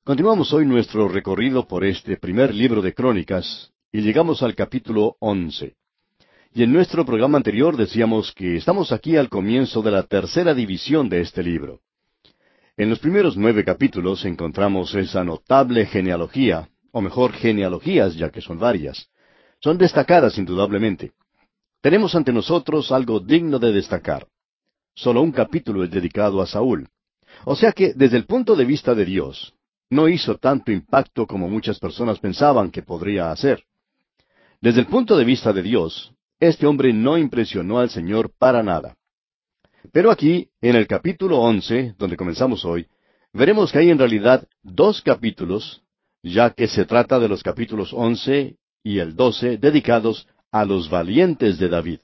Continuamos hoy nuestro recorrido por este primer libro de Crónicas y llegamos al capítulo 11. Y en nuestro programa anterior decíamos que estamos aquí al comienzo de la tercera división de este libro. En los primeros 9 capítulos encontramos esa notable genealogía, o mejor, genealogías, ya que son varias. Son destacadas indudablemente. Tenemos ante nosotros algo digno de destacar. Solo un capítulo es dedicado a Saúl. O sea que, desde el punto de vista de Dios, no hizo tanto impacto como muchas personas pensaban que podría hacer. Desde el punto de vista de Dios, este hombre no impresionó al Señor para nada. Pero aquí, en el capítulo 11, donde comenzamos hoy, veremos que hay en realidad 2 capítulos, ya que se trata de los capítulos 11 y el 12 dedicados a los valientes de David.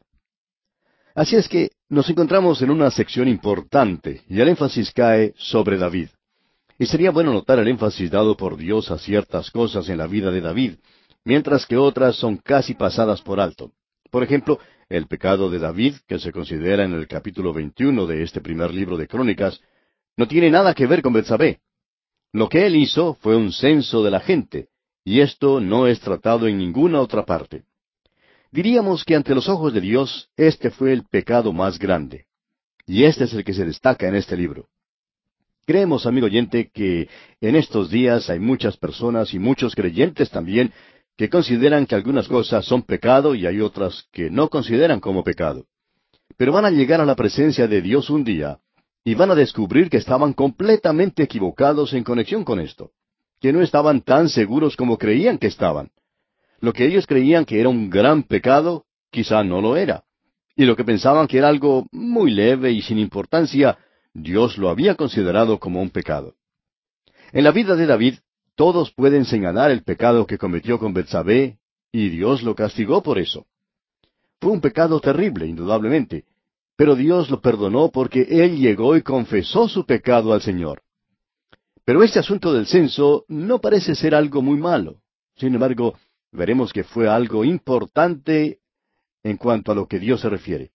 Así es que nos encontramos en una sección importante y el énfasis cae sobre David. Y sería bueno notar el énfasis dado por Dios a ciertas cosas en la vida de David, mientras que otras son casi pasadas por alto. Por ejemplo, el pecado de David, que se considera en el capítulo 21 de este primer libro de Crónicas, no tiene nada que ver con Betsabé. Lo que él hizo fue un censo de la gente, y esto no es tratado en ninguna otra parte. Diríamos que ante los ojos de Dios, este fue el pecado más grande. Y este es el que se destaca en este libro. Creemos, amigo oyente, que en estos días hay muchas personas y muchos creyentes también que consideran que algunas cosas son pecado y hay otras que no consideran como pecado. Pero van a llegar a la presencia de Dios un día y van a descubrir que estaban completamente equivocados en conexión con esto, que no estaban tan seguros como creían que estaban. Lo que ellos creían que era un gran pecado, quizá no lo era. Y lo que pensaban que era algo muy leve y sin importancia, Dios lo había considerado como un pecado. En la vida de David, todos pueden señalar el pecado que cometió con Betsabé, y Dios lo castigó por eso. Fue un pecado terrible, indudablemente, pero Dios lo perdonó porque él llegó y confesó su pecado al Señor. Pero este asunto del censo no parece ser algo muy malo. Sin embargo, veremos que fue algo importante en cuanto a lo que Dios se refiere.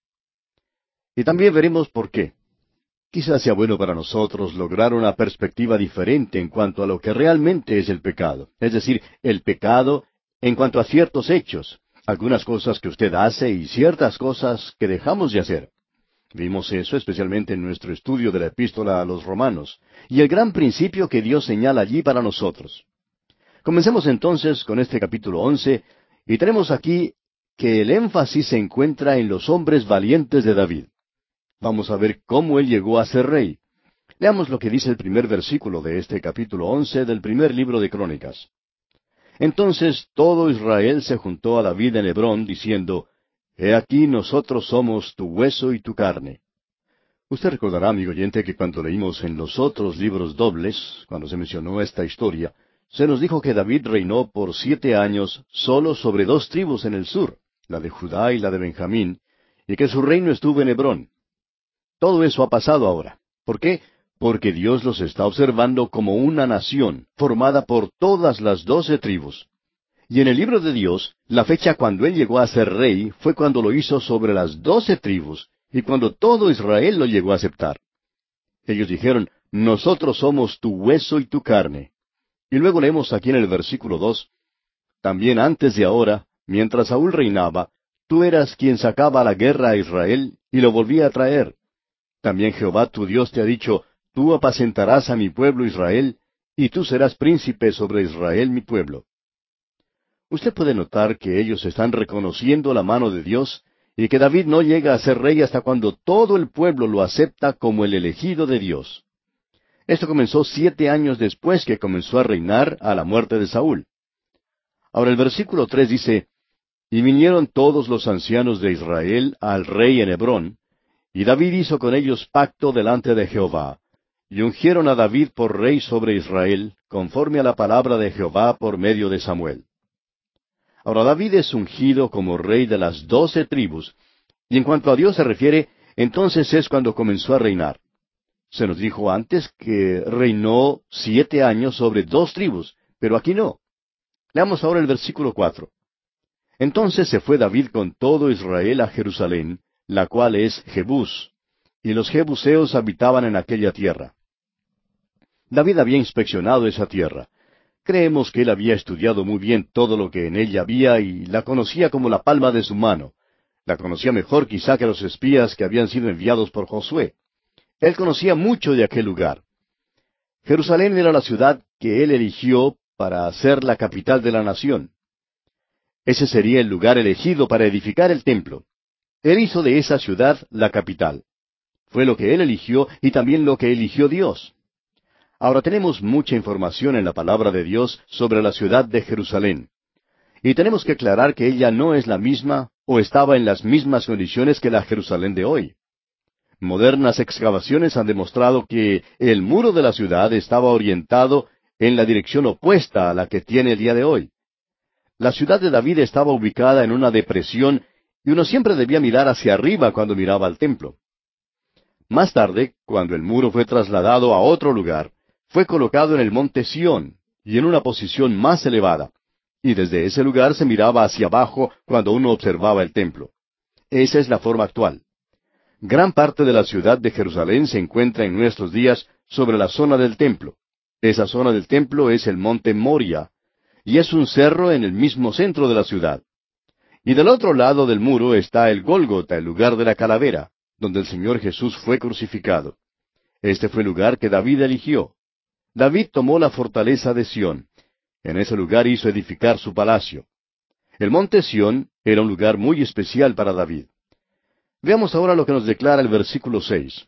Y también veremos por qué. Quizás sea bueno para nosotros lograr una perspectiva diferente en cuanto a lo que realmente es el pecado. Es decir, el pecado en cuanto a ciertos hechos, algunas cosas que usted hace y ciertas cosas que dejamos de hacer. Vimos eso especialmente en nuestro estudio de la epístola a los Romanos, y el gran principio que Dios señala allí para nosotros. Comencemos entonces con este capítulo 11, y tenemos aquí que el énfasis se encuentra en los hombres valientes de David. Vamos a ver cómo él llegó a ser rey. Leamos lo que dice el primer versículo de este capítulo 11 del primer libro de Crónicas. Entonces todo Israel se juntó a David en Hebrón, diciendo, He aquí nosotros somos tu hueso y tu carne. Usted recordará, amigo oyente, que cuando leímos en los otros libros dobles, cuando se mencionó esta historia, se nos dijo que David reinó por 7 años solo sobre 2 tribus en el sur, la de Judá y la de Benjamín, y que su reino estuvo en Hebrón. Todo eso ha pasado ahora. ¿Por qué? Porque Dios los está observando como una nación, formada por todas las 12 tribus. Y en el libro de Dios, la fecha cuando Él llegó a ser rey fue cuando lo hizo sobre las 12 tribus, y cuando todo Israel lo llegó a aceptar. Ellos dijeron, Nosotros somos tu hueso y tu carne. Y luego leemos aquí en el versículo 2, También antes de ahora, mientras Saúl reinaba, tú eras quien sacaba a la guerra a Israel y lo volvía a traer. También Jehová tu Dios te ha dicho, Tú apacentarás a mi pueblo Israel, y tú serás príncipe sobre Israel mi pueblo. Usted puede notar que ellos están reconociendo la mano de Dios, y que David no llega a ser rey hasta cuando todo el pueblo lo acepta como el elegido de Dios. Esto comenzó 7 años después que comenzó a reinar a la muerte de Saúl. Ahora el versículo 3 dice, Y vinieron todos los ancianos de Israel al rey en Hebrón, y David hizo con ellos pacto delante de Jehová, y ungieron a David por rey sobre Israel, conforme a la palabra de Jehová por medio de Samuel. Ahora David es ungido como rey de las 12 tribus, y en cuanto a Dios se refiere, entonces es cuando comenzó a reinar. Se nos dijo antes que reinó 7 años sobre 2 tribus, pero aquí no. Leamos ahora el versículo 4. Entonces se fue David con todo Israel a Jerusalén, la cual es Jebús, y los jebuseos habitaban en aquella tierra. David había inspeccionado esa tierra. Creemos que él había estudiado muy bien todo lo que en ella había y la conocía como la palma de su mano. La conocía mejor quizá que los espías que habían sido enviados por Josué. Él conocía mucho de aquel lugar. Jerusalén era la ciudad que él eligió para ser la capital de la nación. Ese sería el lugar elegido para edificar el templo. Él hizo de esa ciudad la capital. Fue lo que él eligió y también lo que eligió Dios. Ahora tenemos mucha información en la palabra de Dios sobre la ciudad de Jerusalén. Y tenemos que aclarar que ella no es la misma o estaba en las mismas condiciones que la Jerusalén de hoy. Modernas excavaciones han demostrado que el muro de la ciudad estaba orientado en la dirección opuesta a la que tiene el día de hoy. La ciudad de David estaba ubicada en una depresión y uno siempre debía mirar hacia arriba cuando miraba al templo. Más tarde, cuando el muro fue trasladado a otro lugar, fue colocado en el monte Sión y en una posición más elevada, y desde ese lugar se miraba hacia abajo cuando uno observaba el templo. Esa es la forma actual. Gran parte de la ciudad de Jerusalén se encuentra en nuestros días sobre la zona del templo. Esa zona del templo es el monte Moria, y es un cerro en el mismo centro de la ciudad. Y del otro lado del muro está el Gólgota, el lugar de la calavera, donde el Señor Jesús fue crucificado. Este fue el lugar que David eligió. David tomó la fortaleza de Sión. En ese lugar hizo edificar su palacio. El monte Sión era un lugar muy especial para David. Veamos ahora lo que nos declara el versículo 6.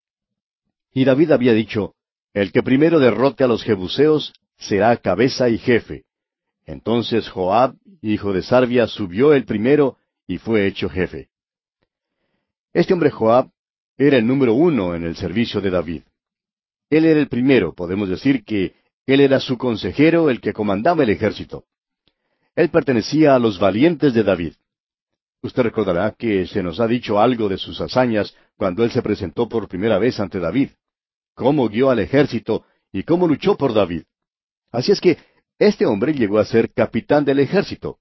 Y David había dicho, el que primero derrote a los jebuseos será cabeza y jefe. Entonces Joab, hijo de Sarvia, subió el primero y fue hecho jefe. Este hombre Joab era el número 1 en el servicio de David. Él era el primero, podemos decir que él era su consejero, el que comandaba el ejército. Él pertenecía a los valientes de David. Usted recordará que se nos ha dicho algo de sus hazañas cuando él se presentó por primera vez ante David, cómo guió al ejército y cómo luchó por David. Así es que este hombre llegó a ser capitán del ejército.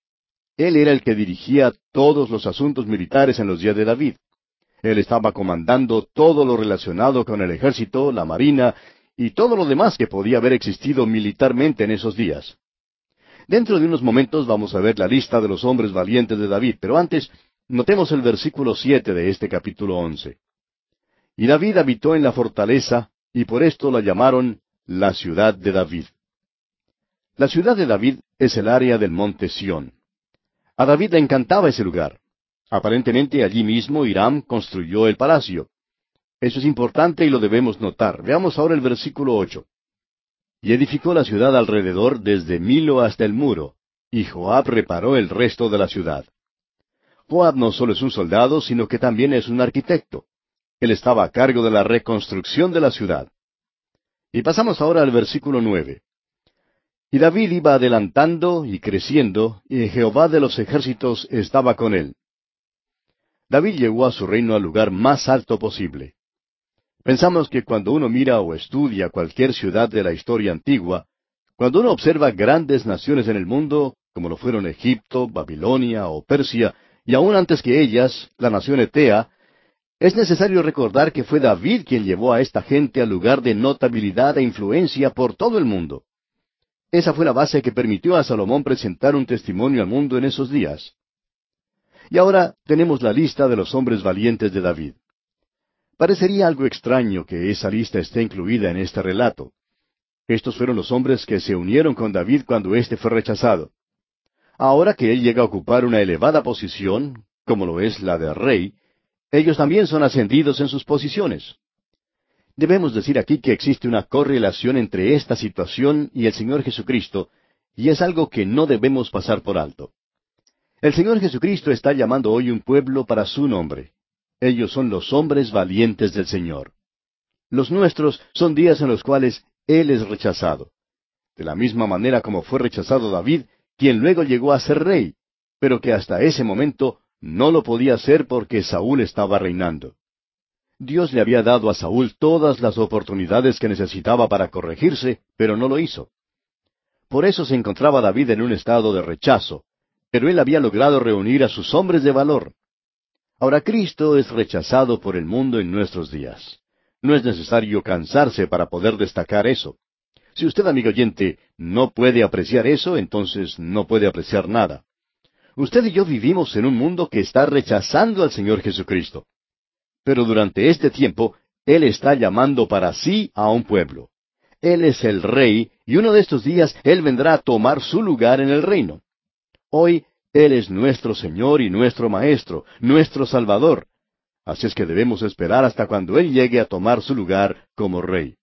Él era el que dirigía todos los asuntos militares en los días de David. Él estaba comandando todo lo relacionado con el ejército, la marina y todo lo demás que podía haber existido militarmente en esos días. Dentro de unos momentos vamos a ver la lista de los hombres valientes de David, pero antes notemos el versículo 7 de este capítulo 11. Y David habitó en la fortaleza, y por esto la llamaron la ciudad de David. La ciudad de David es el área del monte Sión. A David le encantaba ese lugar. Aparentemente allí mismo Hiram construyó el palacio. Eso es importante y lo debemos notar. Veamos ahora el versículo 8. Y edificó la ciudad alrededor desde Milo hasta el muro, y Joab reparó el resto de la ciudad. Joab no solo es un soldado, sino que también es un arquitecto. Él estaba a cargo de la reconstrucción de la ciudad. Y pasamos ahora al versículo 9. Y David iba adelantando y creciendo, y Jehová de los ejércitos estaba con él. David llegó a su reino al lugar más alto posible. Pensamos que cuando uno mira o estudia cualquier ciudad de la historia antigua, cuando uno observa grandes naciones en el mundo, como lo fueron Egipto, Babilonia o Persia, y aún antes que ellas, la nación Etea, es necesario recordar que fue David quien llevó a esta gente al lugar de notabilidad e influencia por todo el mundo. Esa fue la base que permitió a Salomón presentar un testimonio al mundo en esos días. Y ahora tenemos la lista de los hombres valientes de David. Parecería algo extraño que esa lista esté incluida en este relato. Estos fueron los hombres que se unieron con David cuando éste fue rechazado. Ahora que él llega a ocupar una elevada posición, como lo es la de rey, ellos también son ascendidos en sus posiciones. Debemos decir aquí que existe una correlación entre esta situación y el Señor Jesucristo, y es algo que no debemos pasar por alto. El Señor Jesucristo está llamando hoy un pueblo para su nombre. Ellos son los hombres valientes del Señor. Los nuestros son días en los cuales Él es rechazado. De la misma manera como fue rechazado David, quien luego llegó a ser rey, pero que hasta ese momento no lo podía hacer porque Saúl estaba reinando. Dios le había dado a Saúl todas las oportunidades que necesitaba para corregirse, pero no lo hizo. Por eso se encontraba David en un estado de rechazo, pero él había logrado reunir a sus hombres de valor. Ahora Cristo es rechazado por el mundo en nuestros días. No es necesario cansarse para poder destacar eso. Si usted, amigo oyente, no puede apreciar eso, entonces no puede apreciar nada. Usted y yo vivimos en un mundo que está rechazando al Señor Jesucristo. Pero durante este tiempo, Él está llamando para sí a un pueblo. Él es el Rey, y uno de estos días Él vendrá a tomar su lugar en el reino. Hoy, Él es nuestro Señor y nuestro Maestro, nuestro Salvador. Así es que debemos esperar hasta cuando Él llegue a tomar su lugar como Rey.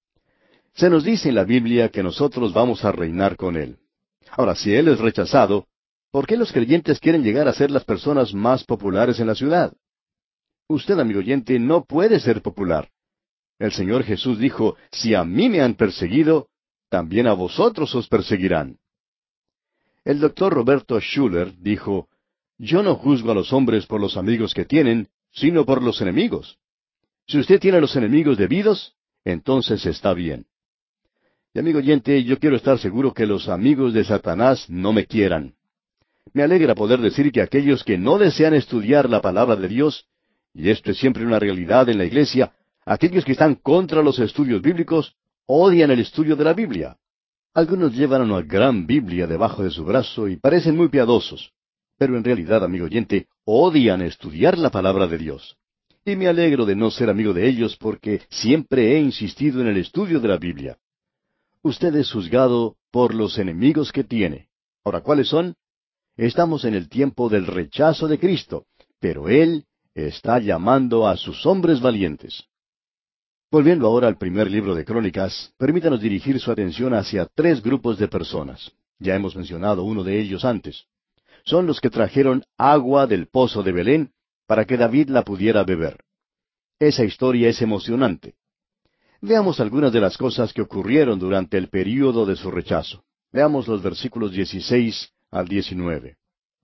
Se nos dice en la Biblia que nosotros vamos a reinar con Él. Ahora, si Él es rechazado, ¿por qué los creyentes quieren llegar a ser las personas más populares en la ciudad? Usted, amigo oyente, no puede ser popular. El Señor Jesús dijo, si a mí me han perseguido, también a vosotros os perseguirán. El doctor Roberto Schuller dijo, yo no juzgo a los hombres por los amigos que tienen, sino por los enemigos. Si usted tiene los enemigos debidos, entonces está bien. Y amigo oyente, yo quiero estar seguro que los amigos de Satanás no me quieran. Me alegra poder decir que aquellos que no desean estudiar la palabra de Dios, y esto es siempre una realidad en la iglesia, aquellos que están contra los estudios bíblicos, odian el estudio de la Biblia. Algunos llevan una gran Biblia debajo de su brazo y parecen muy piadosos, pero en realidad, amigo oyente, odian estudiar la palabra de Dios. Y me alegro de no ser amigo de ellos porque siempre he insistido en el estudio de la Biblia. Usted es juzgado por los enemigos que tiene. Ahora, ¿cuáles son? Estamos en el tiempo del rechazo de Cristo, pero Él está llamando a sus hombres valientes. Volviendo ahora al primer libro de Crónicas, permítanos dirigir su atención hacia tres grupos de personas. Ya hemos mencionado uno de ellos antes. Son los que trajeron agua del pozo de Belén para que David la pudiera beber. Esa historia es emocionante. Veamos algunas de las cosas que ocurrieron durante el período de su rechazo. Veamos los versículos 16 al 19.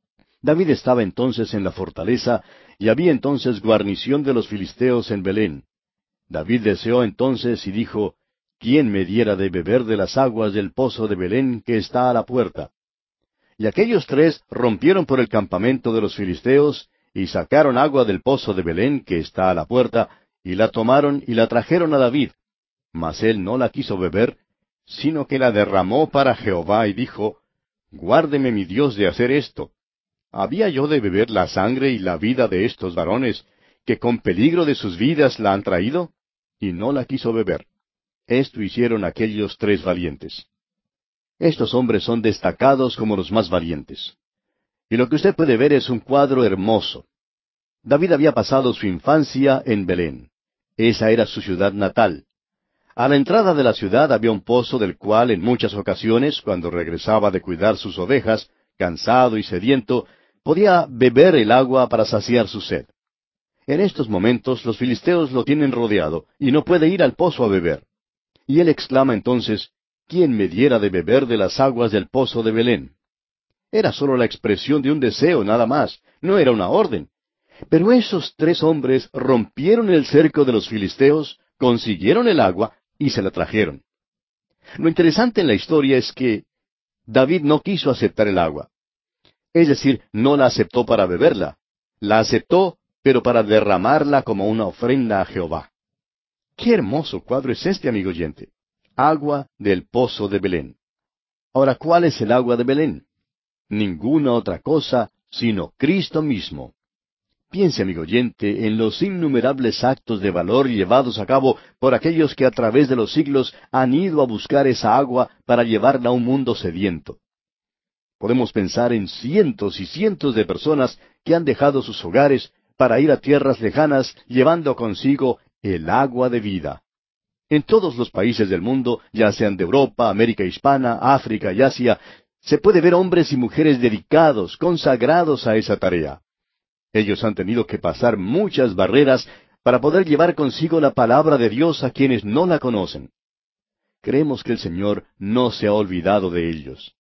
David estaba entonces en la fortaleza, y había entonces guarnición de los filisteos en Belén. David deseó entonces y dijo, ¿quién me diera de beber de las aguas del pozo de Belén que está a la puerta? Y aquellos tres rompieron por el campamento de los filisteos, y sacaron agua del pozo de Belén que está a la puerta, y la tomaron y la trajeron a David. Mas él no la quiso beber, sino que la derramó para Jehová, y dijo, Guárdeme mi Dios de hacer esto. ¿Había yo de beber la sangre y la vida de estos varones, que con peligro de sus vidas la han traído? Y no la quiso beber. Esto hicieron aquellos tres valientes. Estos hombres son destacados como los más valientes. Y lo que usted puede ver es un cuadro hermoso. David había pasado su infancia en Belén. Esa era su ciudad natal. A la entrada de la ciudad había un pozo del cual en muchas ocasiones, cuando regresaba de cuidar sus ovejas, cansado y sediento, podía beber el agua para saciar su sed. En estos momentos los filisteos lo tienen rodeado y no puede ir al pozo a beber. Y él exclama entonces, ¿quién me diera de beber de las aguas del pozo de Belén? Era solo la expresión de un deseo, nada más, no era una orden. Pero esos tres hombres rompieron el cerco de los filisteos, consiguieron el agua y se la trajeron. Lo interesante en la historia es que David no quiso aceptar el agua. Es decir, no la aceptó para beberla. La aceptó, pero para derramarla como una ofrenda a Jehová. Qué hermoso cuadro es este, amigo oyente. Agua del pozo de Belén. Ahora, ¿cuál es el agua de Belén? Ninguna otra cosa sino Cristo mismo. Piense, amigo oyente, en los innumerables actos de valor llevados a cabo por aquellos que a través de los siglos han ido a buscar esa agua para llevarla a un mundo sediento. Podemos pensar en cientos y cientos de personas que han dejado sus hogares para ir a tierras lejanas llevando consigo el agua de vida. En todos los países del mundo, ya sean de Europa, América Hispana, África y Asia, se puede ver hombres y mujeres dedicados, consagrados a esa tarea. Ellos han tenido que pasar muchas barreras para poder llevar consigo la palabra de Dios a quienes no la conocen. Creemos que el Señor no se ha olvidado de ellos.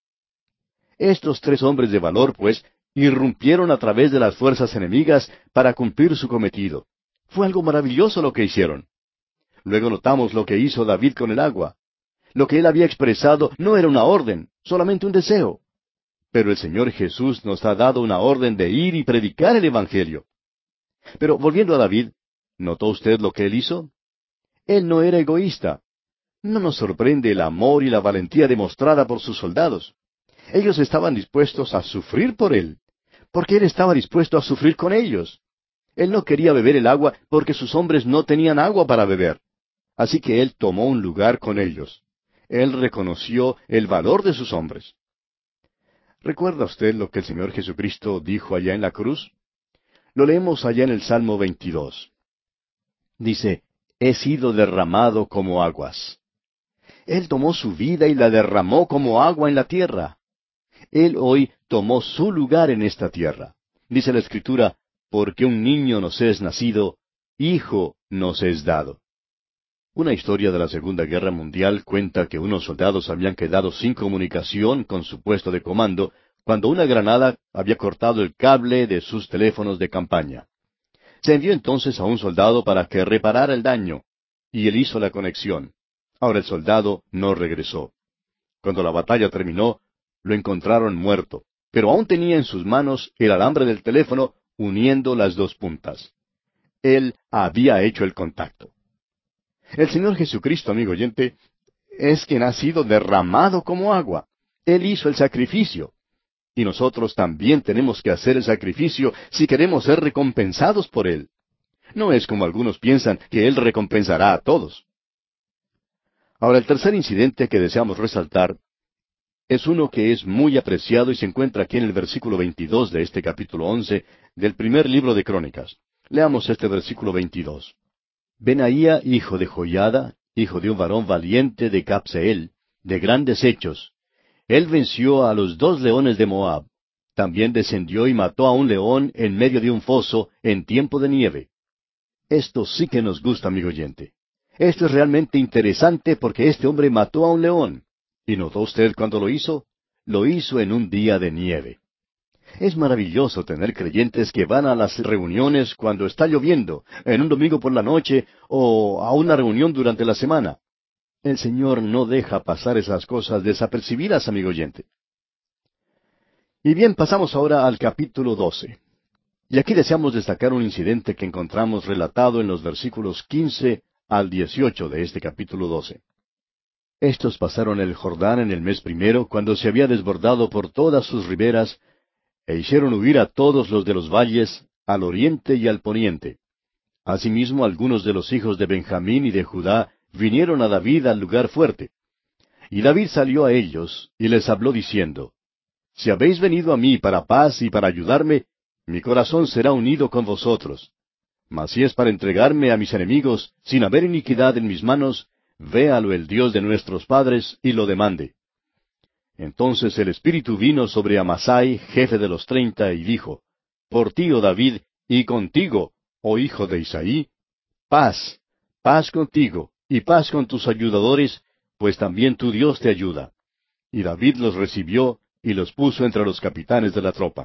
Estos tres hombres de valor, pues, irrumpieron a través de las fuerzas enemigas para cumplir su cometido. Fue algo maravilloso lo que hicieron. Luego notamos lo que hizo David con el agua. Lo que él había expresado no era una orden, solamente un deseo. Pero el Señor Jesús nos ha dado una orden de ir y predicar el Evangelio. Pero volviendo a David, ¿notó usted lo que él hizo? Él no era egoísta. No nos sorprende el amor y la valentía demostrada por sus soldados. Ellos estaban dispuestos a sufrir por él, porque él estaba dispuesto a sufrir con ellos. Él no quería beber el agua porque sus hombres no tenían agua para beber. Así que él tomó un lugar con ellos. Él reconoció el valor de sus hombres. ¿Recuerda usted lo que el Señor Jesucristo dijo allá en la cruz? Lo leemos allá en el Salmo 22. Dice, he sido derramado como aguas. Él tomó su vida y la derramó como agua en la tierra. Él hoy tomó su lugar en esta tierra. Dice la Escritura, porque un niño nos es nacido, hijo nos es dado. Una historia de la Segunda Guerra Mundial cuenta que unos soldados habían quedado sin comunicación con su puesto de comando cuando una granada había cortado el cable de sus teléfonos de campaña. Se envió entonces a un soldado para que reparara el daño, y él hizo la conexión. Ahora el soldado no regresó. Cuando la batalla terminó, lo encontraron muerto, pero aún tenía en sus manos el alambre del teléfono uniendo las dos puntas. Él había hecho el contacto. El Señor Jesucristo, amigo oyente, es quien ha sido derramado como agua. Él hizo el sacrificio. Y nosotros también tenemos que hacer el sacrificio si queremos ser recompensados por Él. No es como algunos piensan que Él recompensará a todos. Ahora, el tercer incidente que deseamos resaltar es uno que es muy apreciado y se encuentra aquí en el versículo 22 de este capítulo 11 del primer libro de Crónicas. Leamos este versículo 22. Benaía, hijo de Joiada, hijo de un varón valiente de Capseel, de grandes hechos. Él venció a los 2 leones de Moab. También descendió y mató a un león en medio de un foso en tiempo de nieve. Esto sí que nos gusta, amigo oyente. Esto es realmente interesante porque este hombre mató a un león. ¿Y notó usted cuándo lo hizo? Lo hizo en un día de nieve. Es maravilloso tener creyentes que van a las reuniones cuando está lloviendo, en un domingo por la noche o a una reunión durante la semana. El Señor no deja pasar esas cosas desapercibidas, amigo oyente. Y bien, pasamos ahora al capítulo 12. Y aquí deseamos destacar un incidente que encontramos relatado en los versículos 15 al 18 de este capítulo 12. Estos pasaron el Jordán en el mes primero, cuando se había desbordado por todas sus riberas, e hicieron huir a todos los de los valles, al oriente y al poniente. Asimismo, algunos de los hijos de Benjamín y de Judá vinieron a David al lugar fuerte. Y David salió a ellos, y les habló diciendo, Si habéis venido a mí para paz y para ayudarme, mi corazón será unido con vosotros. Mas si es para entregarme a mis enemigos, sin haber iniquidad en mis manos, véalo el Dios de nuestros padres, y lo demande. Entonces el Espíritu vino sobre Amasai, jefe de los 30, y dijo, Por ti, oh David, y contigo, oh hijo de Isaí, paz, paz contigo, y paz con tus ayudadores, pues también tu Dios te ayuda. Y David los recibió, y los puso entre los capitanes de la tropa.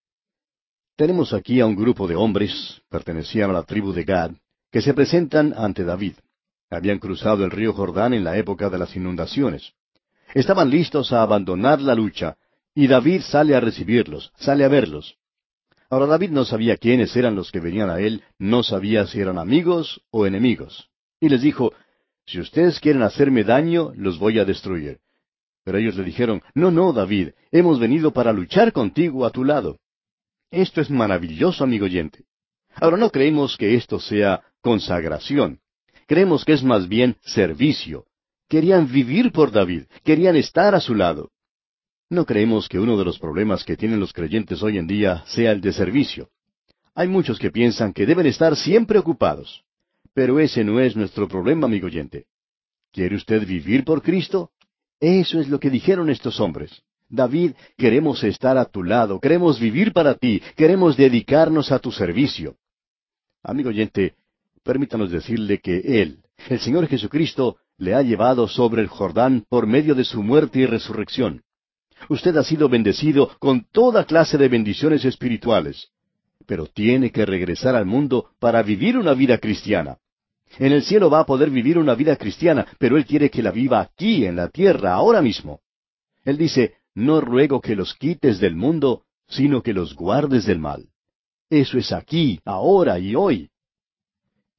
Tenemos aquí a un grupo de hombres, pertenecían a la tribu de Gad, que se presentan ante David. Habían cruzado el río Jordán en la época de las inundaciones. Estaban listos a abandonar la lucha, y David sale a recibirlos, sale a verlos. Ahora David no sabía quiénes eran los que venían a él, no sabía si eran amigos o enemigos. Y les dijo, Si ustedes quieren hacerme daño, los voy a destruir. Pero ellos le dijeron, No, no, David, hemos venido para luchar contigo a tu lado. Esto es maravilloso, amigo oyente. Ahora no creemos que esto sea consagración. Creemos que es más bien servicio. Querían vivir por David, querían estar a su lado. No creemos que uno de los problemas que tienen los creyentes hoy en día sea el de servicio. Hay muchos que piensan que deben estar siempre ocupados. Pero ese no es nuestro problema, amigo oyente. ¿Quiere usted vivir por Cristo? Eso es lo que dijeron estos hombres. David, queremos estar a tu lado, queremos vivir para ti, queremos dedicarnos a tu servicio. Amigo oyente, permítanos decirle que Él, el Señor Jesucristo, le ha llevado sobre el Jordán por medio de su muerte y resurrección. Usted ha sido bendecido con toda clase de bendiciones espirituales, pero tiene que regresar al mundo para vivir una vida cristiana. En el cielo va a poder vivir una vida cristiana, pero Él quiere que la viva aquí, en la tierra, ahora mismo. Él dice, No ruego que los quites del mundo, sino que los guardes del mal. Eso es aquí, ahora y hoy.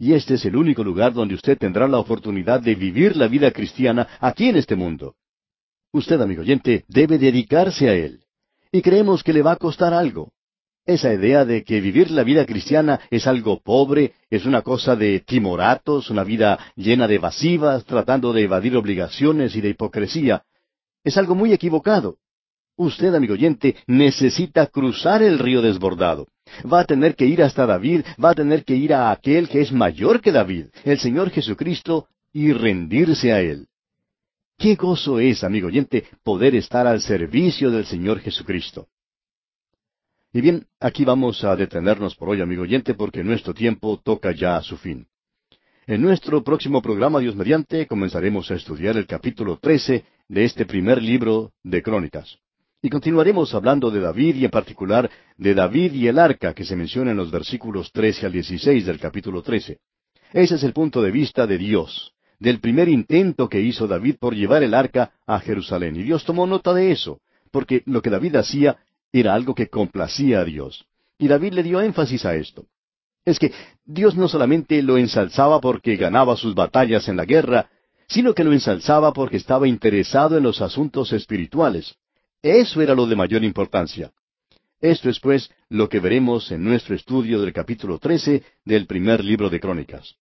Y este es el único lugar donde usted tendrá la oportunidad de vivir la vida cristiana aquí en este mundo. Usted, amigo oyente, debe dedicarse a él. Y creemos que le va a costar algo. Esa idea de que vivir la vida cristiana es algo pobre, es una cosa de timoratos, una vida llena de evasivas, tratando de evadir obligaciones y de hipocresía, es algo muy equivocado. Usted, amigo oyente, necesita cruzar el río desbordado. Va a tener que ir hasta David, va a tener que ir a aquel que es mayor que David, el Señor Jesucristo, y rendirse a Él. Qué gozo es, amigo oyente, poder estar al servicio del Señor Jesucristo. Y bien, aquí vamos a detenernos por hoy, amigo oyente, porque nuestro tiempo toca ya a su fin. En nuestro próximo programa, Dios mediante, comenzaremos a estudiar el capítulo 13 de este primer libro de Crónicas. Y continuaremos hablando de David y en particular de David y el arca que se menciona en los versículos 13 al 16 del capítulo 13. Ese es el punto de vista de Dios, del primer intento que hizo David por llevar el arca a Jerusalén. Y Dios tomó nota de eso, porque lo que David hacía era algo que complacía a Dios. Y David le dio énfasis a esto. Es que Dios no solamente lo ensalzaba porque ganaba sus batallas en la guerra, sino que lo ensalzaba porque estaba interesado en los asuntos espirituales. Eso era lo de mayor importancia. Esto es, pues, lo que veremos en nuestro estudio del capítulo 13 del primer libro de Crónicas.